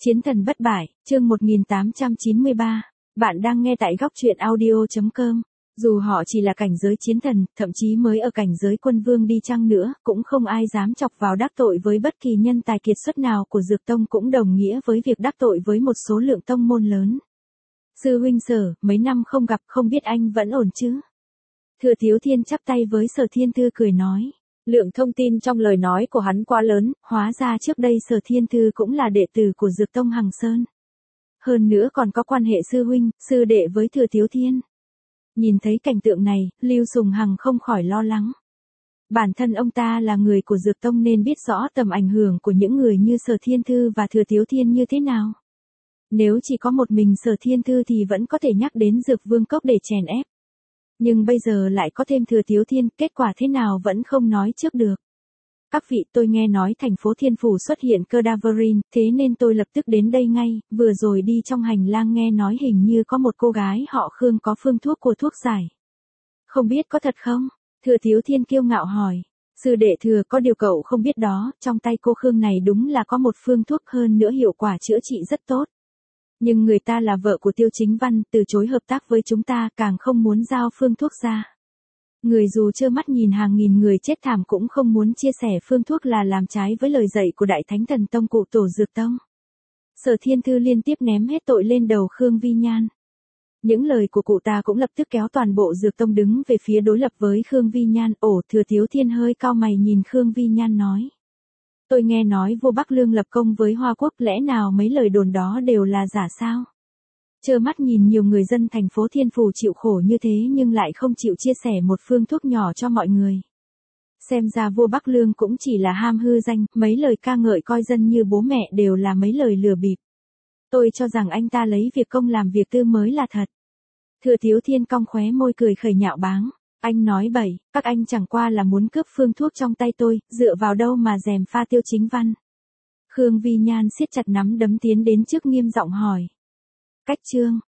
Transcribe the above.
Chiến thần bất bại, chương 1893. Bạn đang nghe tại góc truyện audio.com. Dù họ chỉ là cảnh giới chiến thần, thậm chí mới ở cảnh giới quân vương đi chăng nữa, cũng không ai dám chọc vào đắc tội với bất kỳ nhân tài kiệt xuất nào của Dược Tông, cũng đồng nghĩa với việc đắc tội với một số lượng tông môn lớn. Sư huynh Sở, mấy năm không gặp, không biết anh vẫn ổn chứ? Thừa Thiếu Thiên chắp tay với Sở Thiên Thư cười nói. Lượng thông tin trong lời nói của hắn quá lớn, hóa ra trước đây Sở Thiên Thư cũng là đệ tử của Dược Tông Hằng Sơn. Hơn nữa còn có quan hệ sư huynh, sư đệ với Thừa Thiếu Thiên. Nhìn thấy cảnh tượng này, Lưu Sùng Hằng không khỏi lo lắng. Bản thân ông ta là người của Dược Tông nên biết rõ tầm ảnh hưởng của những người như Sở Thiên Thư và Thừa Thiếu Thiên như thế nào. Nếu chỉ có một mình Sở Thiên Thư thì vẫn có thể nhắc đến Dược Vương Cốc để chèn ép. Nhưng bây giờ lại có thêm Thừa Thiếu Thiên, kết quả thế nào vẫn không nói trước được. Các vị, tôi nghe nói thành phố Thiên Phủ xuất hiện Cadaverine, thế nên tôi lập tức đến đây ngay, vừa rồi đi trong hành lang nghe nói hình như có một cô gái họ Khương có phương thuốc của thuốc giải. Không biết có thật không? Thừa Thiếu Thiên kiêu ngạo hỏi. Sư đệ Thừa, có điều cậu không biết đó, trong tay cô Khương này đúng là có một phương thuốc, hơn nữa hiệu quả chữa trị rất tốt. Nhưng người ta là vợ của Tiêu Chính Văn, từ chối hợp tác với chúng ta, càng không muốn giao phương thuốc ra. Người dù trơ mắt nhìn hàng nghìn người chết thảm cũng không muốn chia sẻ phương thuốc là làm trái với lời dạy của Đại Thánh Thần Tông cụ tổ Dược Tông. Sở Thiên Thư liên tiếp ném hết tội lên đầu Khương Vi Nhan. Những lời của cụ ta cũng lập tức kéo toàn bộ Dược Tông đứng về phía đối lập với Khương Vi Nhan. Thừa Thiếu Thiên hơi cau mày nhìn Khương Vi Nhan nói. Tôi nghe nói vua Bắc Lương lập công với Hoa Quốc, lẽ nào mấy lời đồn đó đều là giả sao? Trơ mắt nhìn nhiều người dân thành phố Thiên Phủ chịu khổ như thế nhưng lại không chịu chia sẻ một phương thuốc nhỏ cho mọi người. Xem ra vua Bắc Lương cũng chỉ là ham hư danh, mấy lời ca ngợi coi dân như bố mẹ đều là mấy lời lừa bịp. Tôi cho rằng anh ta lấy việc công làm việc tư mới là thật. Thừa Thiếu Thiên cong khóe môi cười khẩy nhạo báng. Anh nói bậy, các anh chẳng qua là muốn cướp phương thuốc trong tay tôi, dựa vào đâu mà gièm pha Tiêu Chính Văn. Khương Vi Nhan siết chặt nắm đấm tiến đến trước nghiêm giọng hỏi. Cách chương